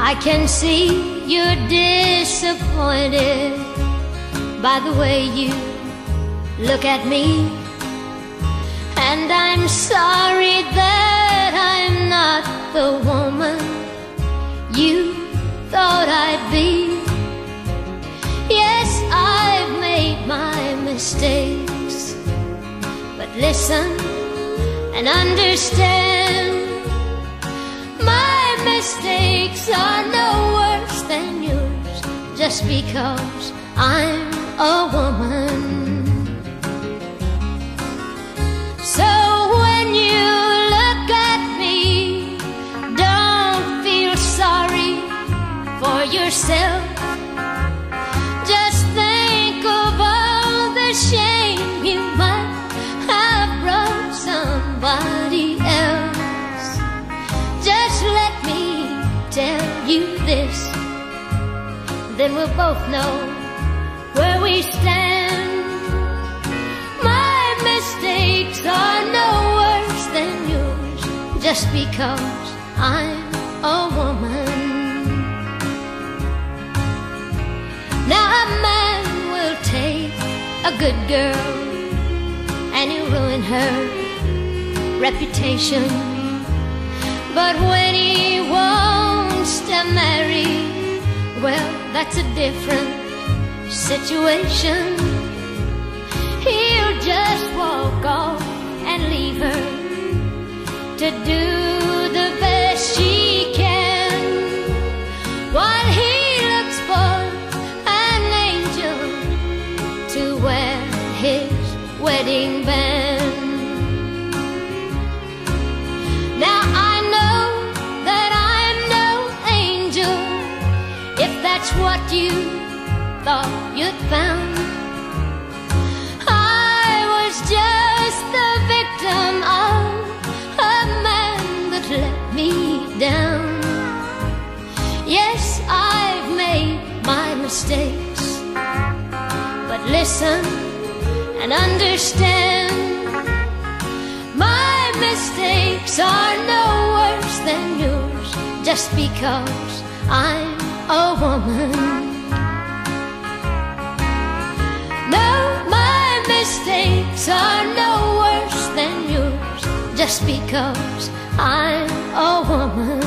I can see you're disappointed by the way you look at me, and I'm sorry that I'm not the woman you thought I'd be. Yes, I've made my mistakes, but listen and understand, my mistakes are no worse than yours just because I'm a woman. So when you look at me, don't feel sorry for yourself. Just think of all the shame you might have brought somebody else. Just let me tell you this, then we'll both know where we stand. My mistakes are no worse than yours just because I'm a woman. Now a man will take a good girl and he'll ruin her reputation, but when he wants to marry, well, that's a different situation. He'll just walk off and leave her to do the best she can, while he looks for an angel to wear his wedding band. Now I know that I'm no angel, if that's what you thought you'd found. I was just the victim of a man that let me down. Yes, I've made my mistakes, but listen and understand, my mistakes are no worse than yours just because I'm a woman. No, my mistakes are no worse than yours just because I'm a woman.